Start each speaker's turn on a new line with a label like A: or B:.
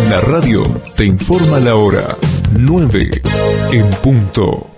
A: La radio te informa la hora 9 en punto.